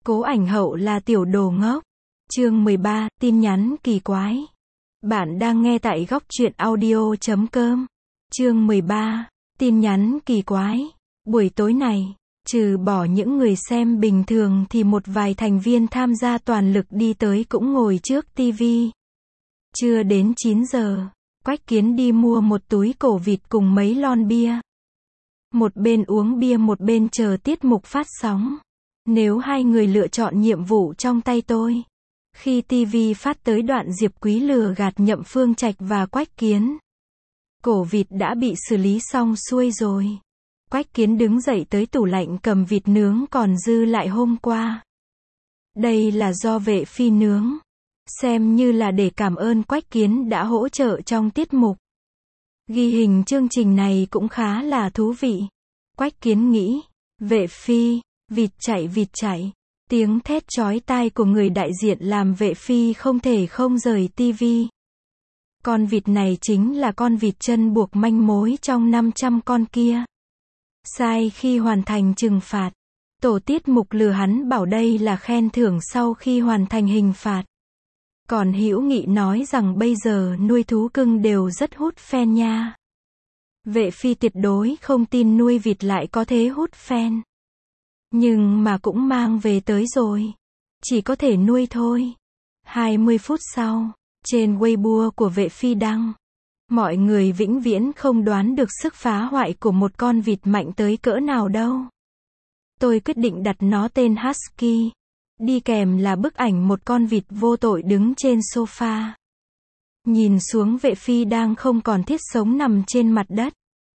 Cố Ảnh Hậu là tiểu đồ ngốc. Chương 13, tin nhắn kỳ quái. Bạn đang nghe tại góc truyện audio.com. Chương 13, tin nhắn kỳ quái. Buổi tối này, trừ bỏ những người xem bình thường thì một vài thành viên tham gia toàn lực đi tới cũng ngồi trước tivi. Chưa đến 9 giờ, Quách Kiến đi mua một túi cổ vịt cùng mấy lon bia. Một bên uống bia một bên chờ tiết mục phát sóng. Nếu hai người lựa chọn nhiệm vụ trong tay tôi. Khi TV phát tới đoạn Diệp Quý lừa gạt Nhậm Phương Trạch và Quách Kiến. Cổ vịt đã bị xử lý xong xuôi rồi. Quách Kiến đứng dậy tới tủ lạnh cầm vịt nướng còn dư lại hôm qua. Đây là do Vệ Phi nướng. Xem như là để cảm ơn Quách Kiến đã hỗ trợ trong tiết mục. Ghi hình chương trình này cũng khá là thú vị. Quách Kiến nghĩ, Vệ Phi, vịt chạy. Tiếng thét chói tai của người đại diện làm Vệ Phi không thể không rời tivi. Con vịt này chính là con vịt chân buộc manh mối trong 500 con kia. Sai khi hoàn thành trừng phạt. Tổ tiết mục lừa hắn bảo đây là khen thưởng sau khi hoàn thành hình phạt. Còn Hữu Nghị nói rằng bây giờ nuôi thú cưng đều rất hút fan nha. Vệ Phi tuyệt đối không tin nuôi vịt lại có thế hút fan. Nhưng mà cũng mang về tới rồi. Chỉ có thể nuôi thôi. 20 phút sau, trên Weibo của Vệ Phi đăng. Mọi người vĩnh viễn không đoán được sức phá hoại của một con vịt mạnh tới cỡ nào đâu. Tôi quyết định đặt nó tên Husky. Đi kèm là bức ảnh một con vịt vô tội đứng trên sofa. Nhìn xuống Vệ Phi đang không còn thiết sống nằm trên mặt đất.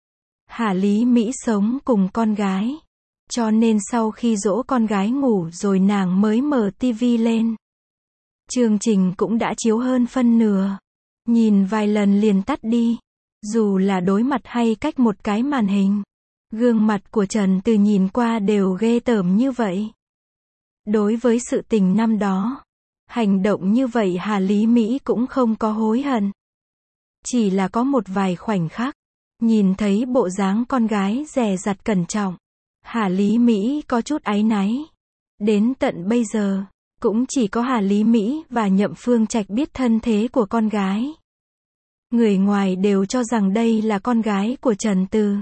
Hà Lý Mỹ sống cùng con gái. Cho nên sau khi dỗ con gái ngủ rồi nàng mới mở tivi lên. Chương trình cũng đã chiếu hơn phân nửa. Nhìn vài lần liền tắt đi. Dù là đối mặt hay cách một cái màn hình. Gương mặt của Trần Từ nhìn qua đều ghê tởm như vậy. Đối với sự tình năm đó, hành động như vậy Hà Lý Mỹ cũng không có hối hận. Chỉ là có một vài khoảnh khắc, nhìn thấy bộ dáng con gái dè dặt cẩn trọng, Hà Lý Mỹ có chút áy náy. Đến tận bây giờ, cũng chỉ có Hà Lý Mỹ và Nhậm Phương Trạch biết thân thế của con gái. Người ngoài đều cho rằng đây là con gái của Trần Từ.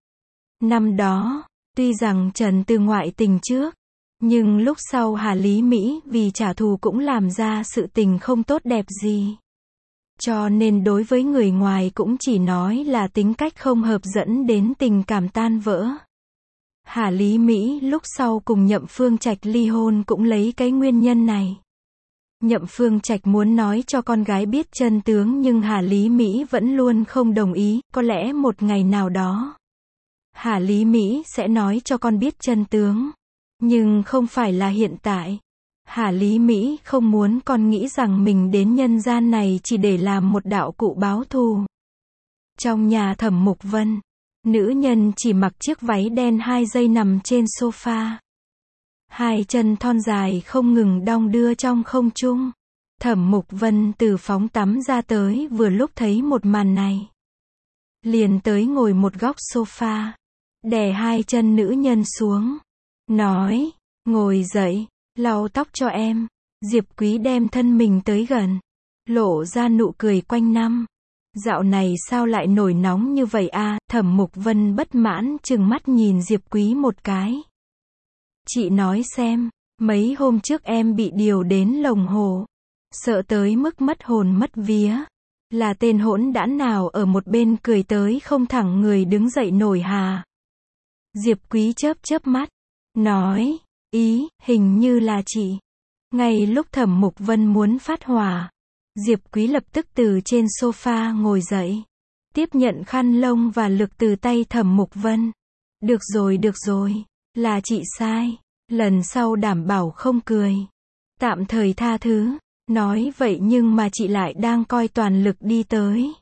Năm đó, tuy rằng Trần Từ ngoại tình trước, nhưng lúc sau Hà Lý Mỹ vì trả thù cũng làm ra sự tình không tốt đẹp gì. Cho nên đối với người ngoài cũng chỉ nói là tính cách không hợp dẫn đến tình cảm tan vỡ. Hà Lý Mỹ lúc sau cùng Nhậm Phương Trạch ly hôn cũng lấy cái nguyên nhân này. Nhậm Phương Trạch muốn nói cho con gái biết chân tướng nhưng Hà Lý Mỹ vẫn luôn không đồng ý, có lẽ một ngày nào đó Hà Lý Mỹ sẽ nói cho con biết chân tướng. Nhưng không phải là hiện tại. Hà Lý Mỹ không muốn con nghĩ rằng mình đến nhân gian này chỉ để làm một đạo cụ báo thù. Trong nhà Thẩm Mục Vân, nữ nhân chỉ mặc chiếc váy đen 2 giây nằm trên sofa. Hai chân thon dài không ngừng đong đưa trong không trung. Thẩm Mục Vân từ phóng tắm ra tới vừa lúc thấy một màn này. Liền tới ngồi một góc sofa. Đè hai chân nữ nhân xuống. Nói, ngồi dậy, lau tóc cho em. Diệp Quý đem thân mình tới gần. Lộ ra nụ cười quanh năm. Dạo này sao lại nổi nóng như vậy a? Thẩm Mục Vân bất mãn trừng mắt nhìn Diệp Quý một cái. Chị nói xem, mấy hôm trước em bị điều đến lồng hồ. Sợ tới mức mất hồn mất vía. Là tên hỗn đản nào ở một bên cười tới không thẳng người đứng dậy nổi hà. Diệp Quý chớp mắt. Nói, hình như là chị. Ngay lúc Thẩm Mục Vân muốn phát hỏa, Diệp Quý lập tức từ trên sofa ngồi dậy. Tiếp nhận khăn lông và lược từ tay Thẩm Mục Vân. Được rồi, là chị sai. Lần sau đảm bảo không cười. Tạm thời tha thứ. Nói vậy nhưng mà chị lại đang coi toàn lực đi tới.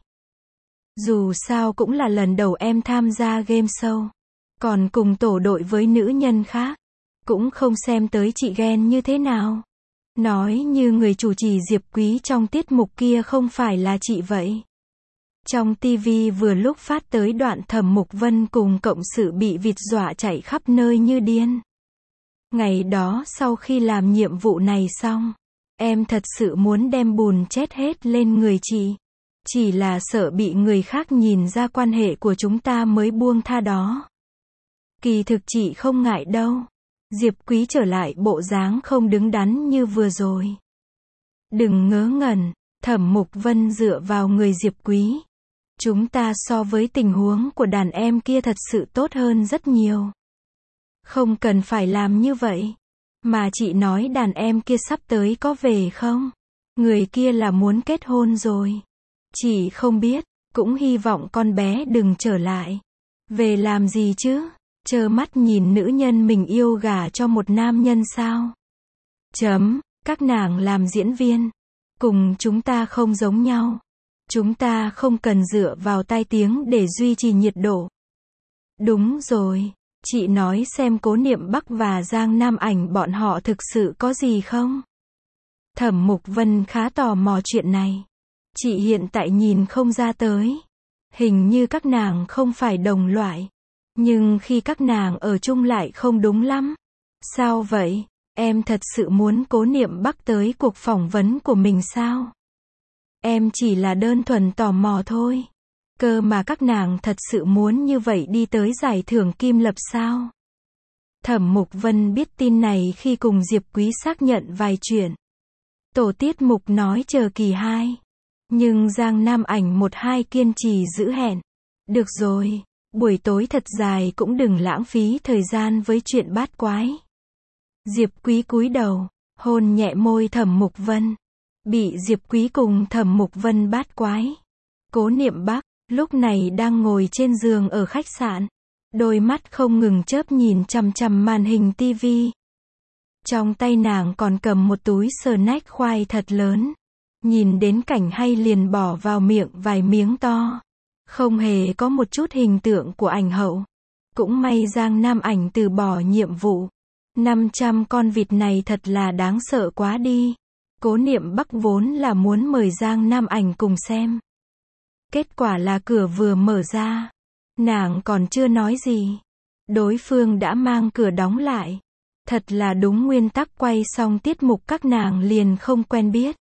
Dù sao cũng là lần đầu em tham gia game show. Còn cùng tổ đội với nữ nhân khác. Cũng không xem tới chị ghen như thế nào. Nói như người chủ trì Diệp Quý trong tiết mục kia không phải là chị vậy. Trong TV vừa lúc phát tới đoạn Thẩm Mục Vân cùng cộng sự bị vịt dọa chạy khắp nơi như điên. Ngày đó sau khi làm nhiệm vụ này xong, em thật sự muốn đem bùn chét hết lên người chị. Chỉ là sợ bị người khác nhìn ra quan hệ của chúng ta mới buông tha đó. Kỳ thực chị không ngại đâu. Diệp Quý trở lại bộ dáng không đứng đắn như vừa rồi. Đừng ngớ ngẩn, Thẩm Mục Vân dựa vào người Diệp Quý. Chúng ta so với tình huống của đàn em kia thật sự tốt hơn rất nhiều. Không cần phải làm như vậy. Mà chị nói đàn em kia sắp tới có về không? Người kia là muốn kết hôn rồi. Chị không biết, cũng hy vọng con bé đừng trở lại. Về làm gì chứ? Trơ mắt nhìn nữ nhân mình yêu gả cho một nam nhân sao? Các nàng làm diễn viên. Cùng chúng ta không giống nhau. Chúng ta không cần dựa vào tai tiếng để duy trì nhiệt độ. Đúng rồi, chị nói xem Cố Niệm Bắc và Giang Nam Ảnh bọn họ thực sự có gì không? Thẩm Mục Vân khá tò mò chuyện này. Chị hiện tại nhìn không ra tới. Hình như các nàng không phải đồng loại. Nhưng khi các nàng ở chung lại không đúng lắm. Sao vậy? Em thật sự muốn Cố Niệm Bắc tới cuộc phỏng vấn của mình sao? Em chỉ là đơn thuần tò mò thôi. Cơ mà các nàng thật sự muốn như vậy đi tới giải thưởng Kim Lập sao? Thẩm Mục Vân biết tin này khi cùng Diệp Quý xác nhận vài chuyện. Tổ tiết mục nói chờ kỳ 2. Nhưng Giang Nam Ảnh 1-2 kiên trì giữ hẹn. Được rồi, buổi tối thật dài cũng đừng lãng phí thời gian với chuyện bát quái. Diệp Quý cúi đầu, hôn nhẹ môi Thẩm Mục Vân. Bị Diệp Quý cùng Thẩm Mục Vân bát quái. Cố Niệm Bắc, lúc này đang ngồi trên giường ở khách sạn. Đôi mắt không ngừng chớp nhìn chằm chằm màn hình tivi. Trong tay nàng còn cầm một túi snack khoai thật lớn. Nhìn đến cảnh hay liền bỏ vào miệng vài miếng to. Không hề có một chút hình tượng của ảnh hậu. Cũng may Giang Nam Ảnh từ bỏ nhiệm vụ. 500 con vịt này thật là đáng sợ quá đi. Cố Niệm Bắc vốn là muốn mời Giang Nam Ảnh cùng xem. Kết quả là cửa vừa mở ra. Nàng còn chưa nói gì. Đối phương đã mang cửa đóng lại. Thật là đúng nguyên tắc quay xong tiết mục các nàng liền không quen biết.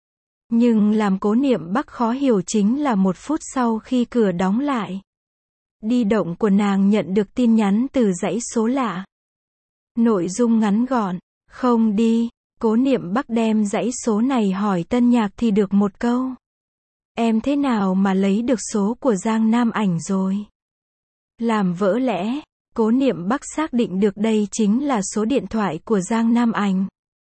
Nhưng làm Cố Niệm Bắc khó hiểu chính là 1 phút sau khi cửa đóng lại. Di động của nàng nhận được tin nhắn từ dãy số lạ. Nội dung ngắn gọn, không đi. Cố Niệm Bắc đem dãy số này hỏi Tân Nhạc thì được một câu. Em thế nào mà lấy được số của Giang Nam Ảnh rồi? Làm vỡ lẽ, Cố Niệm Bắc xác định được đây chính là số điện thoại của Giang Nam Ảnh.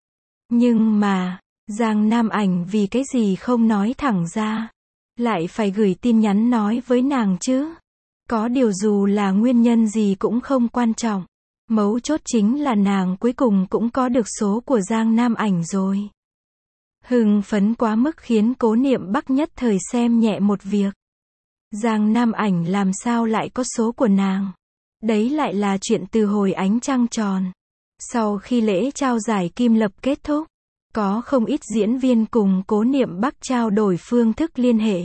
Nhưng mà, Giang Nam Ảnh vì cái gì không nói thẳng ra? Lại phải gửi tin nhắn nói với nàng chứ? Có điều dù là nguyên nhân gì cũng không quan trọng. Mấu chốt chính là nàng cuối cùng cũng có được số của Giang Nam Ảnh rồi. Hưng phấn quá mức khiến Cố Niệm Bắc nhất thời xem nhẹ một việc. Giang Nam Ảnh làm sao lại có số của nàng? Đấy lại là chuyện từ hồi ánh trăng tròn. Sau khi lễ trao giải Kim Lập kết thúc, có không ít diễn viên cùng Cố Niệm Bắc trao đổi phương thức liên hệ.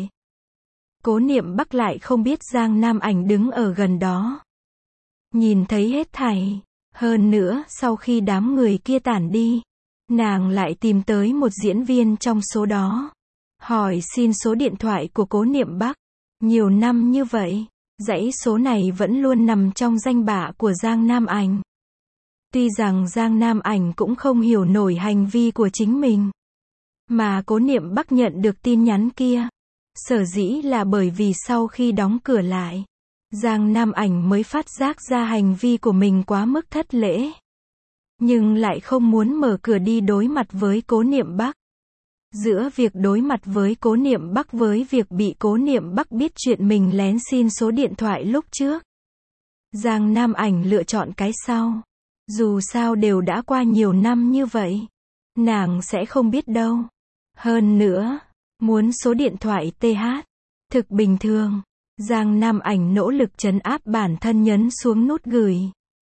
Cố Niệm Bắc lại không biết Giang Nam Ảnh đứng ở gần đó. Nhìn thấy hết thảy. Hơn nữa, sau khi đám người kia tản đi, nàng lại tìm tới một diễn viên trong số đó. Hỏi xin số điện thoại của Cố Niệm Bắc. Nhiều năm như vậy, dãy số này vẫn luôn nằm trong danh bạ của Giang Nam Ảnh. Tuy rằng Giang Nam Ảnh cũng không hiểu nổi hành vi của chính mình. Mà Cố Niệm Bắc nhận được tin nhắn kia. Sở dĩ là bởi vì sau khi đóng cửa lại, Giang Nam Ảnh mới phát giác ra hành vi của mình quá mức thất lễ. Nhưng lại không muốn mở cửa đi đối mặt với Cố Niệm Bắc. Giữa việc đối mặt với Cố Niệm Bắc với việc bị Cố Niệm Bắc biết chuyện mình lén xin số điện thoại lúc trước, Giang Nam Ảnh lựa chọn cái sau. Dù sao đều đã qua nhiều năm như vậy, nàng sẽ không biết đâu. Hơn nữa, muốn số điện thoại TH, thực bình thường. Giang Nam Ảnh nỗ lực trấn áp bản thân nhấn xuống nút gửi.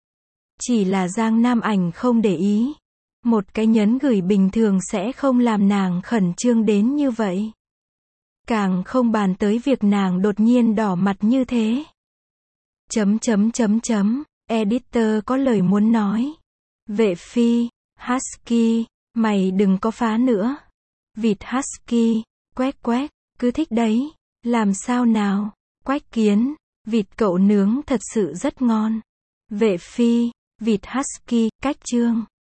Chỉ là Giang Nam Ảnh không để ý. Một cái nhấn gửi bình thường sẽ không làm nàng khẩn trương đến như vậy. Càng không bàn tới việc nàng đột nhiên đỏ mặt như thế. Editor có lời muốn nói. Vệ phi, husky, mày đừng có phá nữa. Vịt husky, quét quét, cứ thích đấy. Làm sao nào? Quách kiến, vịt cậu nướng thật sự rất ngon. Vệ phi, vịt husky, cách chương.